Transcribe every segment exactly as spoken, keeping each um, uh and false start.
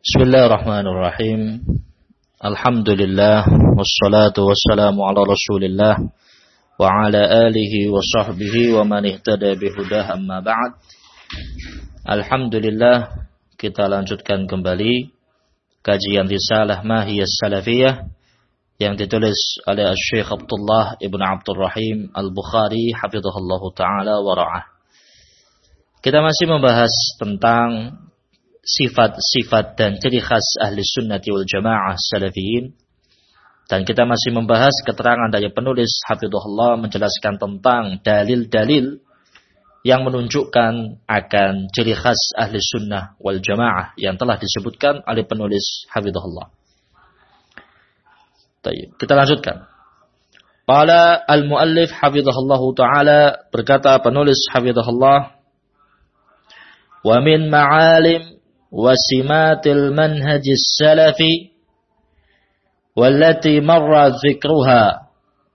Bismillahirrahmanirrahim. Alhamdulillah wassalatu wassalamu ala Rasulillah wa ala alihi wa sahbihi wa man ihtada bihudah amma ba'd. Alhamdulillah, kita lanjutkan kembali kajian risalah Mahiyas Salafiyah yang ditulis oleh Syekh Abdullah Ibn Abdul Rahim Al-Bukhari hafizahullahu taala wa ra'ah. Kita masih membahas tentang sifat-sifat dan ciri khas ahli sunnati wal jamaah salafiyin. Dan kita masih membahas keterangan dari penulis hafizahullah menjelaskan tentang dalil-dalil yang menunjukkan akan ciri khas ahli sunnah wal jamaah yang telah disebutkan oleh penulis hafizahullah. Kita lanjutkan. Qala al-muallif hafizahullahu ta'ala, berkata penulis hafizahullah, wa min ma'alim wasimatil manhajis salafi wallati marra dzikruha,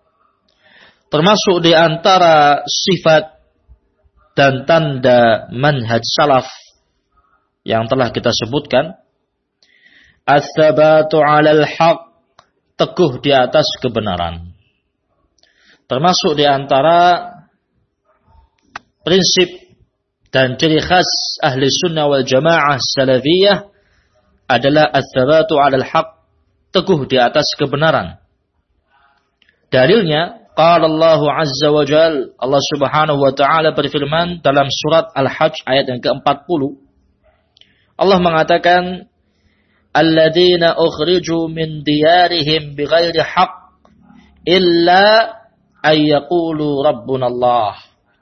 termasuk di antara sifat dan tanda manhaj salaf yang telah kita sebutkan, ats-tsabatu 'alal haqq, teguh di atas kebenaran. Termasuk di antara prinsip dan ciri khas ahli sunnah wal jamaah salafiyah adalah ats-tsabatu 'alal haqq, teguh di atas kebenaran. Dalilnya, qala Allah azza wa jalla, Allah Subhanahu wa taala berfirman dalam surat Al-Hajj ayat yang keempat puluh. Allah mengatakan, alladzina ukhriju min diyarihim bighairi haqq illa ay yaqulu rabbuna Allah.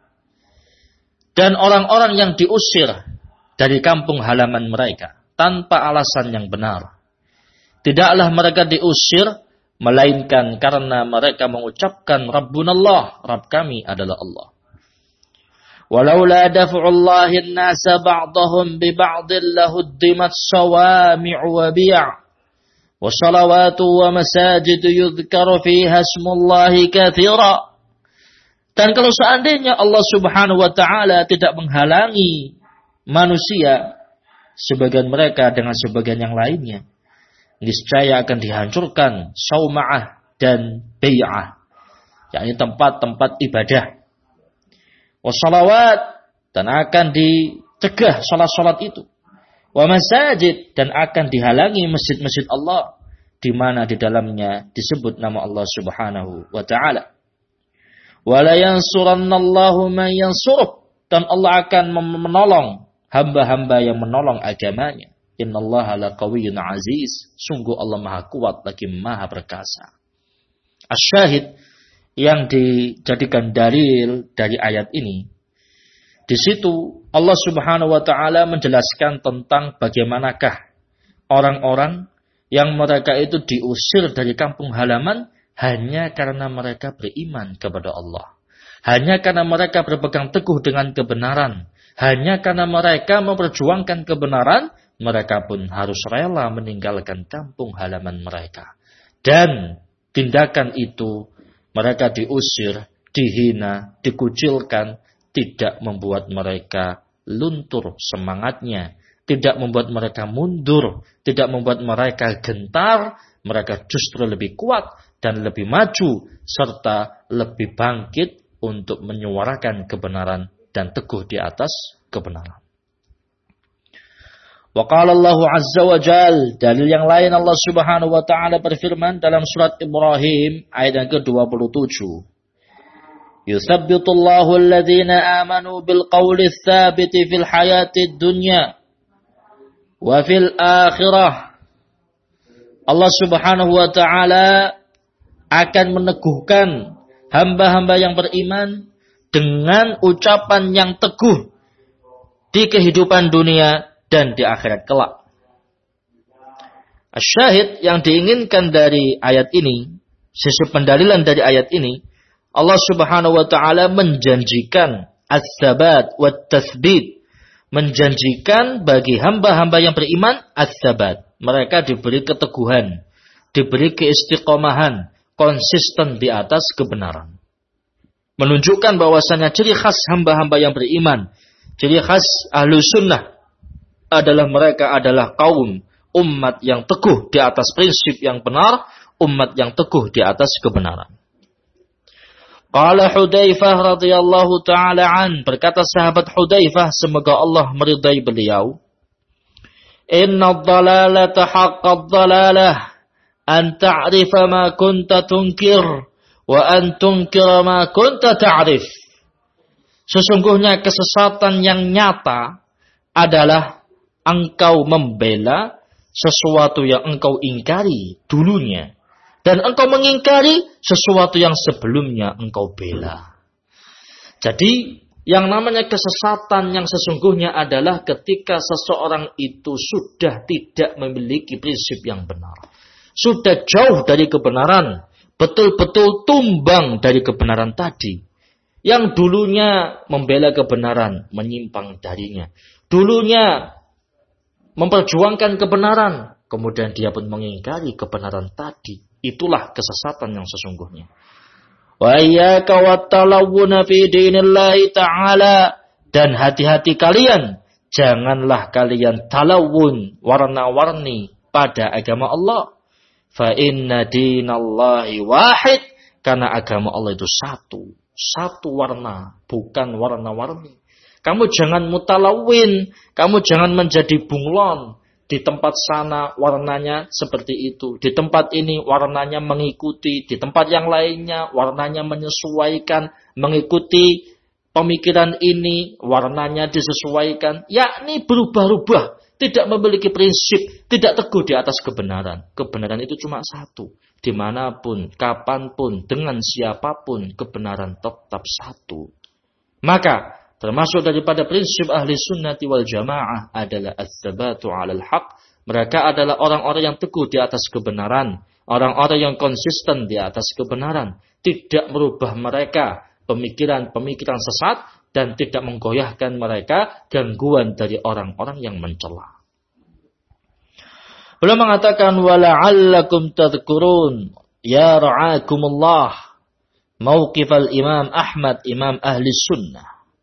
Dan orang-orang yang diusir dari kampung halaman mereka tanpa alasan yang benar, tidaklah mereka diusir melainkan karena mereka mengucapkan Rabbunallah, Rabb kami adalah Allah. Walaula daf'ullahi an-nasa ba'dahum bi ba'din lahuddimat sawami'u wa bi'a wa salawatu wa masajid yudhkaru fiha ismullahi katsira. Dan kalau seandainya Allah Subhanahu wa taala tidak menghalangi manusia sebagian mereka dengan sebagian yang lainnya, niscaya akan dihancurkan sauma'ah dan bai'ah, yakni tempat-tempat ibadah. Wassalawat, dan akan dicegah salat-salat itu. Wa masajid, dan akan dihalangi masjid-masjid Allah di mana di dalamnya disebut nama Allah Subhanahu wa taala. Wa la yansurannallahu man yansuruh, dan Allah akan menolong hamba-hamba yang menolong agamanya. Innallaha laqawiyyun aziz, sungguh Allah Maha kuat lagi Maha perkasa. Asy-syahid yang dijadikan dalil dari ayat ini, di situ Allah Subhanahu wa taala menjelaskan tentang bagaimanakah orang-orang yang mereka itu diusir dari kampung halaman hanya karena mereka beriman kepada Allah, hanya karena mereka berpegang teguh dengan kebenaran, hanya karena mereka memperjuangkan kebenaran, mereka pun harus rela meninggalkan kampung halaman mereka. Dan tindakan itu, mereka diusir, dihina, dikucilkan, tidak membuat mereka luntur semangatnya, tidak membuat mereka mundur, tidak membuat mereka gentar. Mereka justru lebih kuat dan lebih maju, serta lebih bangkit untuk menyuarakan kebenaran dan teguh di atas kebenaran. Wa qala Allah azza wa jalla, dalil yang lain Allah Subhanahu wa taala berfirman dalam surat Ibrahim ayat yang ke dua puluh tujuh. Yuthabbitullahu alladhina amanu bil qawli tsabiti fil hayatid dunya wa fil akhirah. Allah Subhanahu wa taala akan meneguhkan hamba-hamba yang beriman dengan ucapan yang teguh di kehidupan dunia dan di akhirat kelak. Asy-syahid yang diinginkan dari ayat ini, sisi pendalilan dari ayat ini, Allah Subhanahu wa taala menjanjikan ats-tsabat wat tatsbit, menjanjikan bagi hamba-hamba yang beriman ats-tsabat. Mereka diberi keteguhan, diberi keistiqomahan, konsisten di atas kebenaran. Menunjukkan bahwasanya ciri khas hamba-hamba yang beriman, ciri khas ahlu sunnah adalah mereka adalah kaum umat yang teguh di atas prinsip yang benar, umat yang teguh di atas kebenaran. Qala Hudzaifah radhiyallahu taala an, berkata sahabat Hudzaifah semoga Allah meridai beliau, inna ad-dalalata haqqad dalalah an ta'rifa ma kunta tunkir wa an tunkira ma kunta ta'rif. Sesungguhnya kesesatan yang nyata adalah engkau membela sesuatu yang engkau ingkari dulunya. Dan engkau mengingkari sesuatu yang sebelumnya engkau bela. Jadi, yang namanya kesesatan yang sesungguhnya adalah ketika seseorang itu sudah tidak memiliki prinsip yang benar. Sudah jauh dari kebenaran. Betul-betul tumbang dari kebenaran tadi. Yang dulunya membela kebenaran, menyimpang darinya. Dulunya memperjuangkan kebenaran, kemudian dia pun mengingkari kebenaran tadi. Itulah kesesatan yang sesungguhnya. Wa iyyaka wat-talawwuna fi dinillahi ta'ala, dan hati-hati kalian, janganlah kalian talawun, warna-warni pada agama Allah. Fa inna dinallahi wahid, karena agama Allah itu satu, satu warna, bukan warna-warni. Kamu jangan mutalawin, kamu jangan menjadi bunglon. Di tempat sana warnanya seperti itu. Di tempat ini warnanya mengikuti. Di tempat yang lainnya warnanya menyesuaikan. Mengikuti pemikiran ini warnanya disesuaikan. Yakni berubah-ubah. Tidak memiliki prinsip. Tidak teguh di atas kebenaran. Kebenaran itu cuma satu. Dimanapun, kapanpun, dengan siapapun, kebenaran tetap satu. Maka termasuk daripada prinsip ahli sunnati wal jamaah adalah ats-tsabatu 'alal haq. Mereka adalah orang-orang yang teguh di atas kebenaran. Orang-orang yang konsisten di atas kebenaran. Tidak merubah mereka pemikiran-pemikiran sesat. Dan tidak menggoyahkan mereka gangguan dari orang-orang yang mencela. Beliau mengatakan, وَلَعَلَّكُمْ تَذْكُرُونَ يَا رَعَاكُمُ اللَّهِ مَوْقِفَ الْإِمَامِ أَحْمَدِ إِمَامِ أَهْلِ السُّنَّةِ.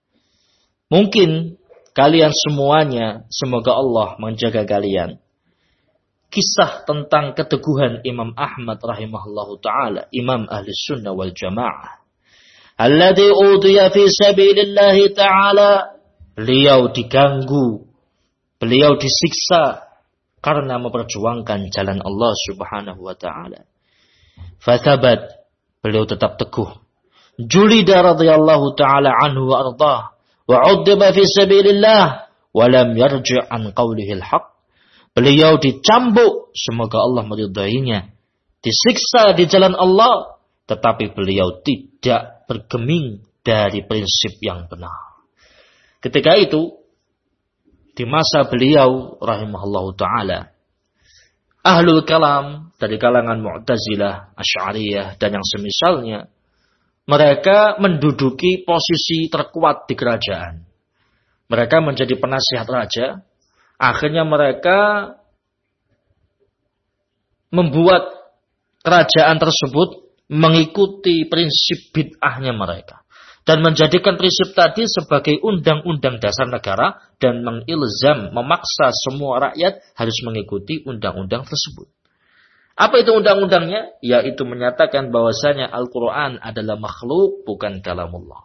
Mungkin kalian semuanya, semoga Allah menjaga kalian, kisah tentang keteguhan Imam Ahmad rahimahullahu ta'ala, Imam Ahli Sunnah wal Jamaah. Alladhi udiya fi sabilillahi ta'ala. Beliau diganggu, beliau disiksa karena memperjuangkan jalan Allah subhanahu wa ta'ala. Fathabat, beliau tetap teguh. Julida radhiyallahu ta'ala anhu wa ardah. Wa'uddiba fi sabilillah walam yarji' an qawlihil haq. Beliau dicambuk, semoga Allah meridainya, disiksa di jalan Allah, tetapi beliau tidak bergeming dari prinsip yang benar. Ketika itu, di masa beliau rahimahullahu ta'ala, ahlul kalam dari kalangan Mu'tazilah, Asy'ariyah dan yang semisalnya, mereka menduduki posisi terkuat di kerajaan. Mereka menjadi penasihat raja. Akhirnya mereka membuat kerajaan tersebut mengikuti prinsip bid'ahnya mereka. Dan menjadikan prinsip tadi sebagai undang-undang dasar negara. Dan mengilzam, memaksa semua rakyat harus mengikuti undang-undang tersebut. Apa itu undang-undangnya? Yaitu menyatakan bahwasanya Al-Quran adalah makhluk, bukan kalamullah.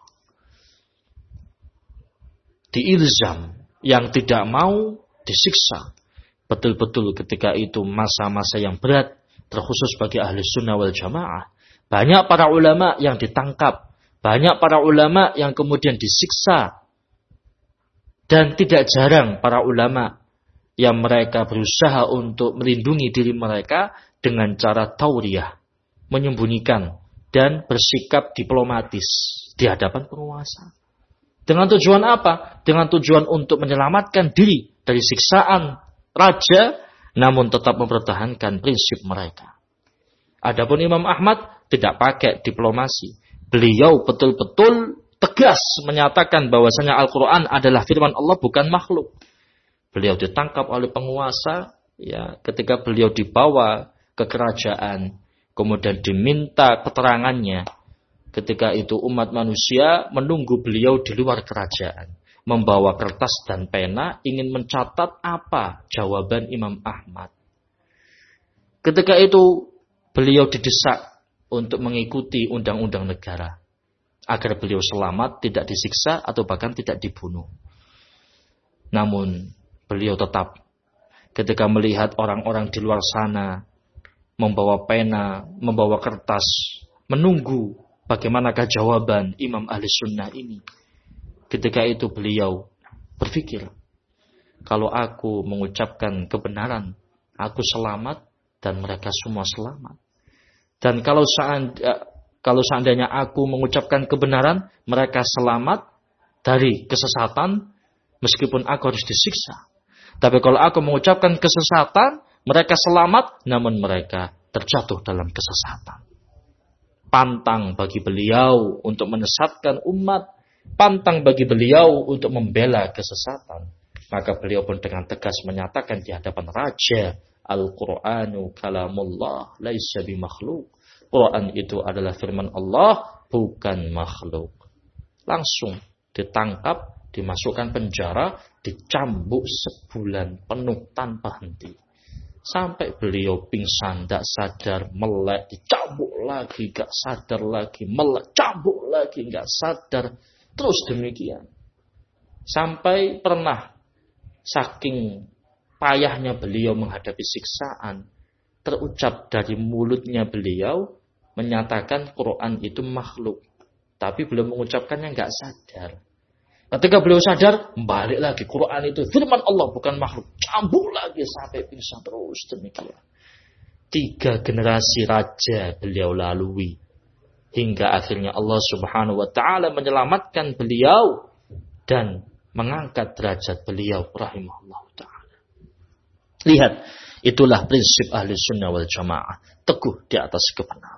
Diilzam, yang tidak mau disiksa. Betul-betul ketika itu masa-masa yang berat, terkhusus bagi ahli sunnah wal jamaah. Banyak para ulama yang ditangkap, banyak para ulama yang kemudian disiksa. Dan tidak jarang para ulama yang mereka berusaha untuk melindungi diri mereka dengan cara tauriyah, menyembunyikan dan bersikap diplomatis di hadapan penguasa. Dengan tujuan apa? Dengan tujuan untuk menyelamatkan diri dari siksaan raja, namun tetap mempertahankan prinsip mereka. Adapun Imam Ahmad tidak pakai diplomasi. Beliau betul-betul tegas menyatakan bahwasanya Al-Quran adalah firman Allah, bukan makhluk. Beliau ditangkap oleh penguasa, ya, ketika beliau dibawa ke kerajaan, kemudian diminta keterangannya. Ketika itu umat manusia menunggu beliau di luar kerajaan. membawa kertas dan pena, ingin mencatat apa jawaban Imam Ahmad. Ketika itu beliau didesak untuk mengikuti undang-undang negara, agar beliau selamat, tidak disiksa, atau bahkan tidak dibunuh. Namun beliau tetap, ketika melihat orang-orang di luar sana membawa pena, membawa kertas, menunggu bagaimanakah jawaban Imam Ahli Sunnah ini. Ketika itu beliau berpikir, kalau aku mengucapkan kebenaran, aku selamat dan mereka semua selamat. Dan kalau seandainya, kalau seandainya aku mengucapkan kebenaran, mereka selamat dari kesesatan, meskipun aku harus disiksa. Tapi kalau aku mengucapkan kesesatan, mereka selamat, namun mereka terjatuh dalam kesesatan. Pantang bagi beliau untuk menyesatkan umat, pantang bagi beliau untuk membela kesesatan. Maka beliau pun dengan tegas menyatakan di hadapan raja, Al-Qur'anu kalamullah laisa bimakhluk. Quran itu adalah firman Allah, bukan makhluk. Langsung ditangkap, dimasukkan penjara, dicambuk sebulan penuh tanpa henti. Sampai beliau pingsan, tidak sadar, melek, dicambuk lagi, gak sadar lagi, melek, cambuk lagi, gak sadar. Terus demikian. Sampai pernah, saking payahnya beliau menghadapi siksaan, terucap dari mulutnya beliau, menyatakan Quran itu makhluk. Tapi belum mengucapkannya gak sadar. Ketika beliau sadar, balik lagi. Quran itu firman Allah, bukan makhluk. Cambuk lagi sampai pingsan terus demikian. Tiga generasi raja beliau lalui. Hingga akhirnya Allah subhanahu wa ta'ala menyelamatkan beliau. Dan mengangkat derajat beliau rahimahullah ta'ala. Lihat, itulah prinsip ahli sunnah wal jamaah. Teguh di atas kebenaran.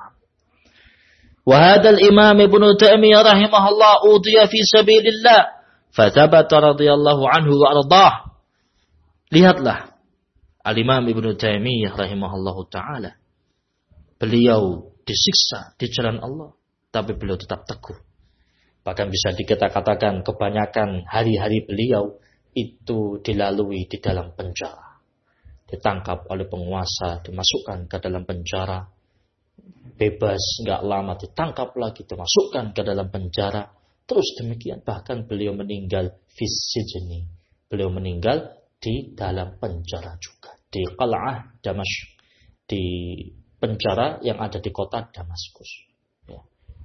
وهذا الإمام ابن تيمية رحمه الله أوضي في سبيل الله فثبت رضي الله عنه وأرضاه. Lihatlah Al-Imam Ibnu Taimiyah rahimahullah ta'ala. Beliau disiksa di jalan Allah, tapi beliau tetap teguh. Bahkan bisa kita katakan kebanyakan hari-hari beliau itu dilalui di dalam penjara. Ditangkap oleh penguasa, dimasukkan ke dalam penjara. Bebas, nggak lama ditangkap lagi, dimasukkan ke dalam penjara. Terus demikian, bahkan beliau meninggal fisijni. Beliau meninggal di dalam penjara juga. Di Qal'ah Damaskus. Di penjara yang ada di kota Damaskus. Ya.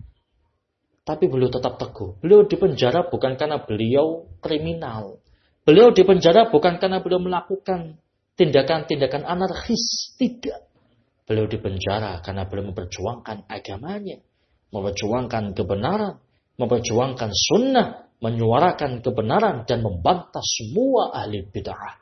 Tapi beliau tetap teguh. Beliau di penjara bukan karena beliau kriminal. Beliau di penjara bukan karena beliau melakukan tindakan-tindakan anarkis. Tidak. Beliau dipenjara karena beliau memperjuangkan agamanya, memperjuangkan kebenaran, memperjuangkan sunnah, menyuarakan kebenaran dan membantah semua ahli bid'ah.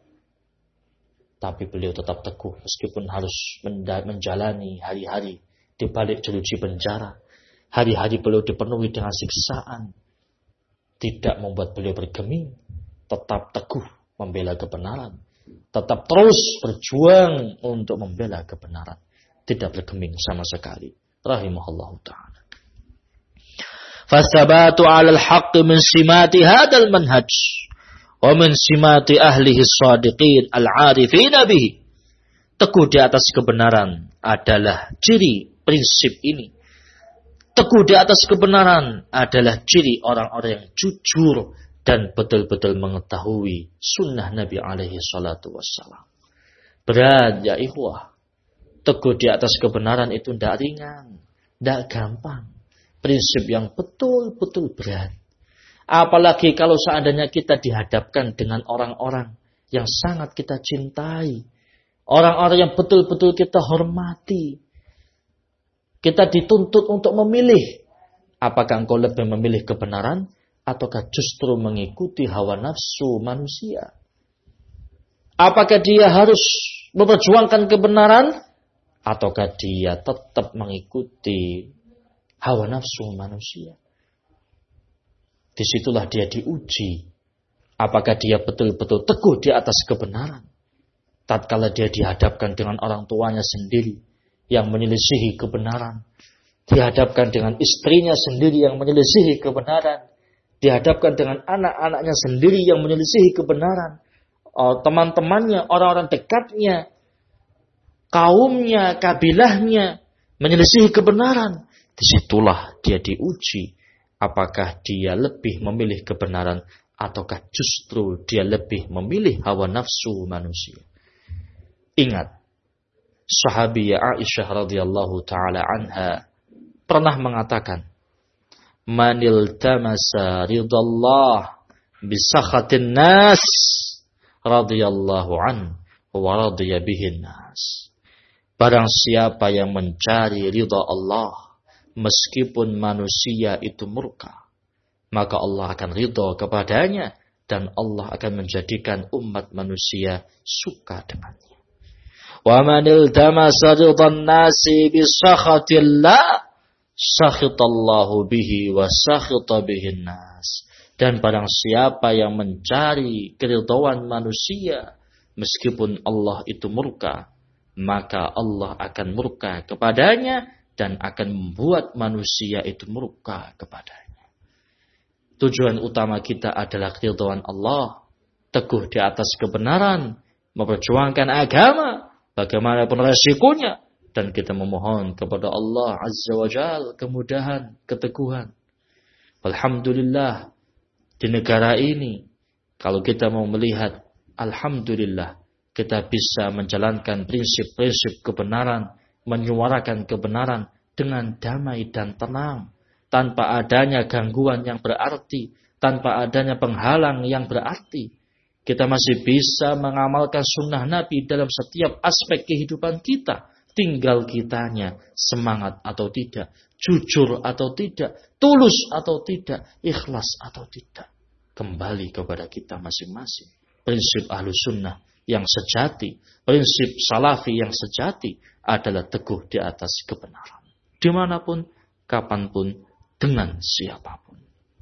Tapi beliau tetap teguh meskipun harus menjalani hari-hari di balik jeruji penjara. Hari-hari beliau dipenuhi dengan siksaan. Tidak membuat beliau bergeming, tetap teguh membela kebenaran. Tetap terus berjuang untuk membela kebenaran. Tidak bergeming sama sekali. Rahimahullah ta'ala. Fasabatu ala al-haqq min simati hadal manhaj. Wa min simati ahlihi sadiqin al-arifin bihi. Teguh di atas kebenaran adalah ciri prinsip ini. Teguh di atas kebenaran adalah ciri orang-orang yang jujur dan betul-betul mengetahui sunnah Nabi alaihi salatu wassalam. Berat ya ikhwah. Teguh di atas kebenaran itu tidak ringan. Tidak gampang. Prinsip yang betul-betul berat. Apalagi kalau seandainya kita dihadapkan dengan orang-orang yang sangat kita cintai. Orang-orang yang betul-betul kita hormati. Kita dituntut untuk memilih. Apakah engkau lebih memilih kebenaran? Ataukah justru mengikuti hawa nafsu manusia? Apakah dia harus memperjuangkan kebenaran? Ataukah dia tetap mengikuti hawa nafsu manusia? Disitulah dia diuji. Apakah dia betul-betul teguh di atas kebenaran? Tatkala dia dihadapkan dengan orang tuanya sendiri yang menyelisihi kebenaran. Dihadapkan dengan istrinya sendiri yang menyelisihi kebenaran. dihadapkan dengan anak-anaknya sendiri yang menyelisihi kebenaran, oh, teman-temannya, orang-orang dekatnya, kaumnya, kabilahnya menyelisihi kebenaran, disitulah dia diuji. Apakah dia lebih memilih kebenaran ataukah justru dia lebih memilih hawa nafsu manusia. Ingat, sahabiyah Aisyah radhiyallahu taala anha pernah mengatakan, "Manil tamasa ridallah bisakhatin nas radhiyallahu an wa radiya bihin nas." Barang siapa yang mencari ridha Allah meskipun manusia itu murka, maka Allah akan ridha kepadanya dan Allah akan menjadikan umat manusia suka dengannya. Wa manil tamasa ridhan nasi bisakhatillah sakhitallahu bihi wa sakhita bihin nas. Dan barang siapa yang mencari keridhaan manusia meskipun Allah itu murka, maka Allah akan murka kepadanya dan akan membuat manusia itu murka kepadanya. Tujuan utama kita adalah keridhaan Allah, teguh di atas kebenaran, memperjuangkan agama, bagaimanapun resikonya, dan kita memohon kepada Allah Azza wa Jalla kemudahan, keteguhan. Alhamdulillah, di negara ini, kalau kita mau melihat, alhamdulillah, kita bisa menjalankan prinsip-prinsip kebenaran, menyuarakan kebenaran dengan damai dan tenang, tanpa adanya gangguan yang berarti, tanpa adanya penghalang yang berarti. Kita masih bisa mengamalkan sunnah Nabi dalam setiap aspek kehidupan kita. Tinggal kitanya semangat atau tidak, jujur atau tidak, tulus atau tidak, ikhlas atau tidak. Kembali kepada kita masing-masing. Prinsip Ahlus Sunnah yang sejati, prinsip Salafi yang sejati adalah teguh di atas kebenaran. Dimanapun, kapanpun, dengan siapapun.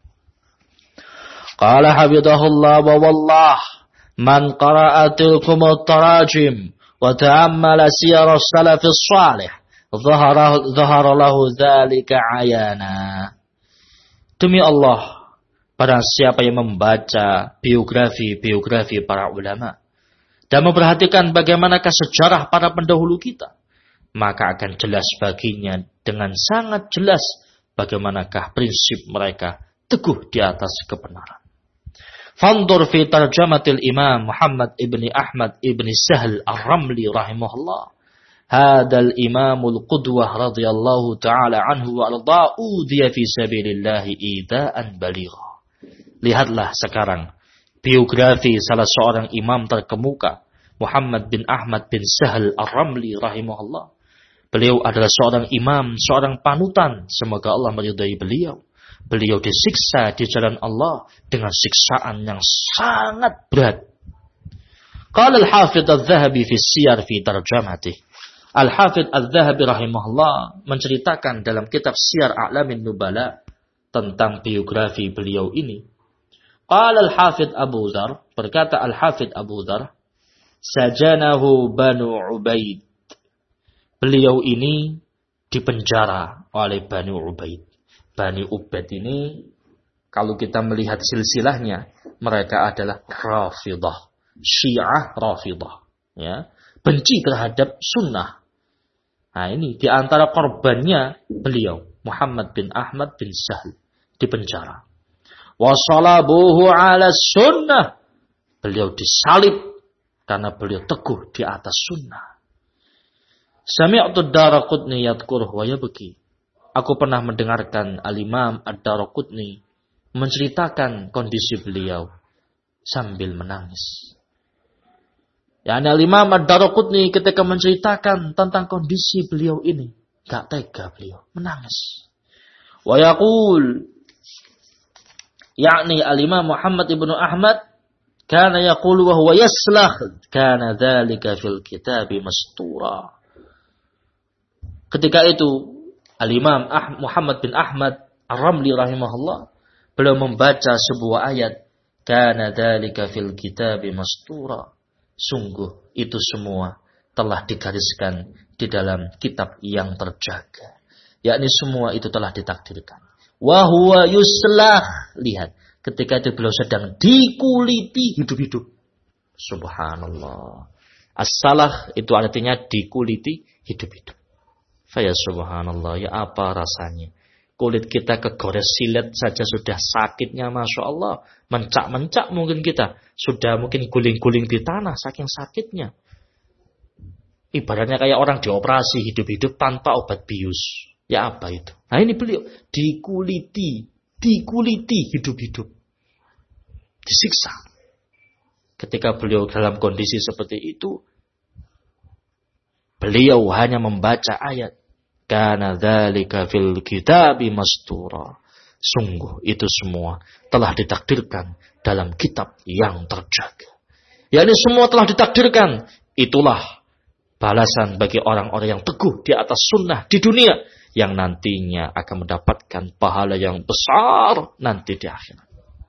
Qala habibahullah wa wallah man qara'a tilkum at-tarajim wa ta'ammala siyar as-salaf as-salih dhahara dhahara lahu dzalika ayana. Demi Allah, barang siapa yang membaca biografi-biografi para ulama dan memperhatikan bagaimanakah sejarah para pendahulu kita, maka akan jelas baginya dengan sangat jelas bagaimanakah prinsip mereka teguh di atas kebenaran. Fandur fi tarjamatil Imam Muhammad ibni Ahmad ibni Sahl Ar-Ramli rahimahullah. Hadal imamul qudwah radhiyallahu ta'ala anhu wa arda udhiya fi sabilillahi ida'an baligha. Lihatlah sekarang biografi salah seorang imam terkemuka, Muhammad bin Ahmad bin Sahl Ar-Ramli rahimahullah. Beliau adalah seorang imam, seorang panutan. Semoga Allah meridai beliau. Beliau disiksa di jalan Allah dengan siksaan yang sangat berat. Qala al-Hafidh al-Dhahabi fi siyar fi tarjamatih. Al-Hafidh al-Dhahabi rahimahullah menceritakan dalam kitab Siyar A'lamin Nubala tentang biografi beliau ini. Qala al-Hafidh Abu Dzar, berkata al-Hafidh Abu Dzar, sajanahu Banu Ubaid. Beliau ini dipenjara oleh Bani Ubaid. Bani Ubaid ini, kalau kita melihat silsilahnya, mereka adalah Rafidah, Syiah Rafidah, ya, benci terhadap sunnah. Nah ini di antara korbannya beliau, Muhammad bin Ahmad bin Sahl, dipenjara. Wasalabuhu ala sunnah. Beliau disalib karena beliau teguh di atas sunnah. Sami'tu ad-Daraqutni yadhkuruh wa yabki. Aku pernah mendengarkan Al-Imam Ad-Daraqutni menceritakan kondisi beliau sambil menangis. Yani Al-Imam Ad-Daraqutni ketika menceritakan tentang kondisi beliau ini, gak tega beliau, menangis. Wa yaqul, yakni Al-Imam Muhammad ibnu Ahmad, kana yaqulu wa huwa yaslakh, kana dzalika fil kitabi mastura. Ketika itu Al-Imam Muhammad bin Ahmad Ar-Ramli rahimahullah, beliau membaca sebuah ayat, kana dzalika fil kitabi mastura. Sungguh itu semua telah digariskan di dalam kitab yang terjaga. Yakni semua itu telah ditakdirkan. Wa huwa yuslah. Lihat, ketika itu beliau sedang dikuliti hidup-hidup. Subhanallah. As-salah itu artinya dikuliti hidup-hidup. Faya subhanallah, ya apa rasanya? Kulit kita kegores silet saja sudah sakitnya, Masya Allah. Mencak-mencak mungkin kita. Sudah mungkin guling-guling di tanah saking sakitnya. Ibaratnya kayak orang dioperasi hidup-hidup tanpa obat bius. Ya apa itu? Nah ini beliau dikuliti. Dikuliti hidup-hidup. Disiksa. Ketika beliau dalam kondisi seperti itu, beliau hanya membaca ayat. Kana dzalika fil kitabi mastura. Sungguh itu semua telah ditakdirkan dalam kitab yang terjaga. yakni semua telah ditakdirkan. Itulah balasan bagi orang-orang yang teguh di atas sunnah di dunia, yang nantinya akan mendapatkan pahala yang besar nanti di akhirat.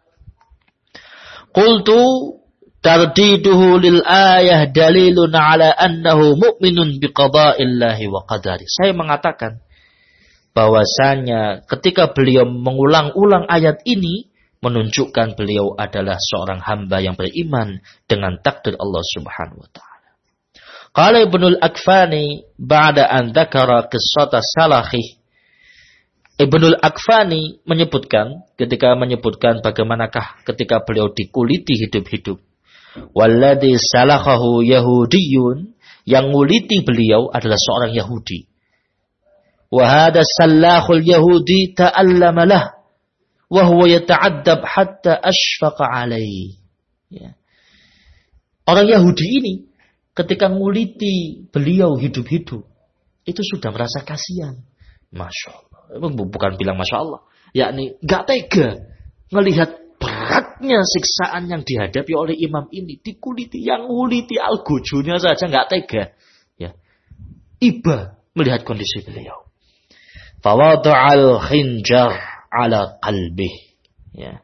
Qultu tardiduhu lil ayah dalilun ala annahu mu'minun biqada'illahi wa qadari. Saya mengatakan bahwasanya ketika beliau mengulang-ulang ayat ini menunjukkan beliau adalah seorang hamba yang beriman dengan takdir Allah Subhanahu wa taala. Qala Ibnul Akfani ba'da an dzakara qissata salakhi. Ibnul Akfani menyebutkan, ketika menyebutkan bagaimanakah ketika beliau dikuliti hidup-hidup. Walladhi salakhahu yahudiyun, yang nguliti beliau adalah seorang Yahudi. Wa hadha sallakhul yahudi ta'allama lah wa huwa yata'addab hatta ashfaqa alaihi. Ya. Orang Yahudi ini ketika nguliti beliau hidup-hidup, itu sudah merasa kasihan. Masya Allah. Bukan bilang Masya Allah. Yakni gak tega ngelihat beratnya siksaan yang dihadapi oleh imam ini. Dikuliti, yang nguliti al-gujunya saja gak tega. Ya. Iba melihat kondisi beliau. Fawada'al khinjar ala qalbih. Ya.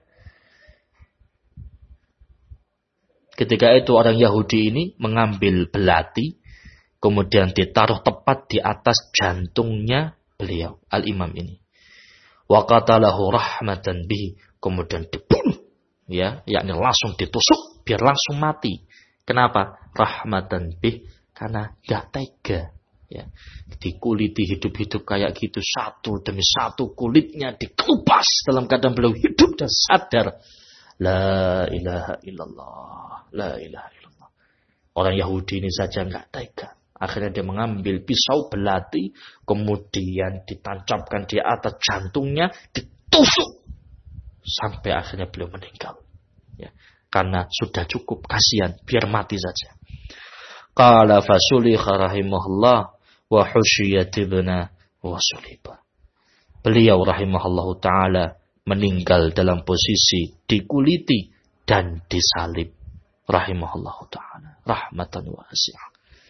Ketika itu orang Yahudi ini mengambil belati, kemudian ditaruh tepat di atas jantungnya beliau, al-imam ini. Wa qatalahu rahmatan bihi, kemudian dibunuh, ya, yakni langsung ditusuk biar langsung mati. Kenapa? Rahmatan bih, karena gak tega, ya. Dikuliti hidup-hidup kayak gitu, satu demi satu kulitnya dikelupas dalam keadaan beliau hidup dan sadar. La ilaha illallah. La ilaha illallah. Orang Yahudi ini saja enggak tega. Akhirnya dia mengambil pisau belati, kemudian ditancapkan di atas jantungnya, ditusuk sampai akhirnya beliau meninggal. Ya, karena sudah cukup, kasihan, biar mati saja. Qala fasulikha rahimahullah wa husyiyat ibna wa suliba. Beliau rahimahullahu ta'ala meninggal dalam posisi dikuliti dan disalib. Rahimahullahu ta'ala. Rahmatan wasi'ah.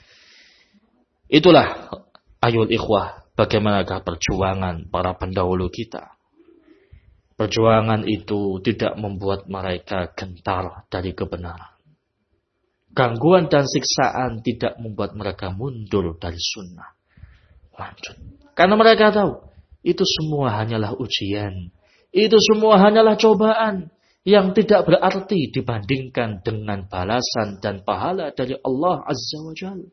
Itulah ayul ikhwah, bagaimanakah perjuangan para pendahulu kita. Perjuangan itu tidak membuat mereka gentar dari kebenaran. Gangguan dan siksaan tidak membuat mereka mundur dari sunnah. Lanjut. Karena mereka tahu, itu semua hanyalah ujian. Itu semua hanyalah cobaan yang tidak berarti dibandingkan dengan balasan dan pahala dari Allah Azza wa Jalla.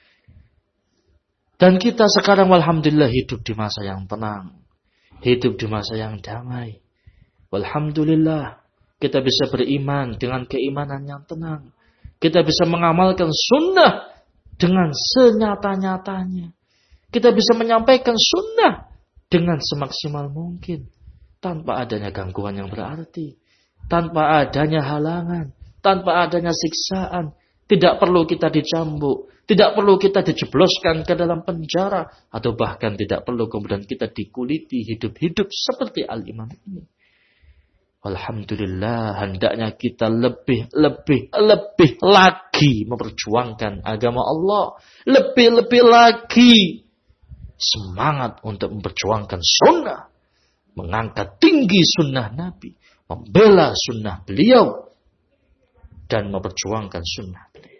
Dan kita sekarang alhamdulillah hidup di masa yang tenang. Hidup di masa yang damai. Alhamdulillah kita bisa beriman dengan keimanan yang tenang. Kita bisa mengamalkan sunnah dengan senyata-nyatanya. Kita bisa menyampaikan sunnah dengan semaksimal mungkin. Tanpa adanya gangguan yang berarti. Tanpa adanya halangan. Tanpa adanya siksaan. Tidak perlu kita dicambuk. Tidak perlu kita dijebloskan ke dalam penjara. Atau bahkan tidak perlu kemudian kita dikuliti hidup-hidup seperti al-imam ini. Alhamdulillah, hendaknya kita lebih, lebih, lebih lagi memperjuangkan agama Allah. Lebih-lebih lagi semangat untuk memperjuangkan sunnah. Mengangkat tinggi sunnah Nabi. Membela sunnah beliau. Dan memperjuangkan sunnah beliau.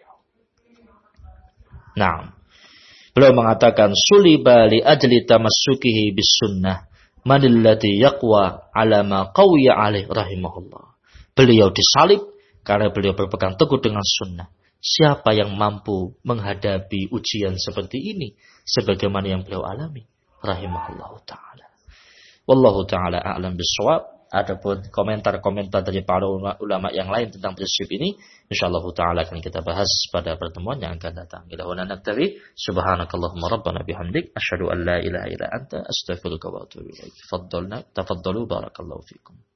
Nah, beliau mengatakan suliba li ajli tamassukihi bis sunnah manillati yaqwa ala ma qawiya alaih rahimahullah. Beliau disalib karena beliau berpegang teguh dengan sunnah. Siapa yang mampu menghadapi ujian seperti ini sebagaimana yang beliau alami? Rahimahullahu ta'ala. Wallahu ta'ala a'lam bishawab. Adapun komentar-komentar dari para ulama yang lain tentang prinsip ini, insyaallah taala akan kita bahas pada pertemuan yang akan datang. Ila wa naktafi subhanakallahumma rabbana bihamdik asyhadu an la ilaha illa anta astaghfiruka wa atubu ilaik. Tafadhalna tafaddalu barakallahu fikum.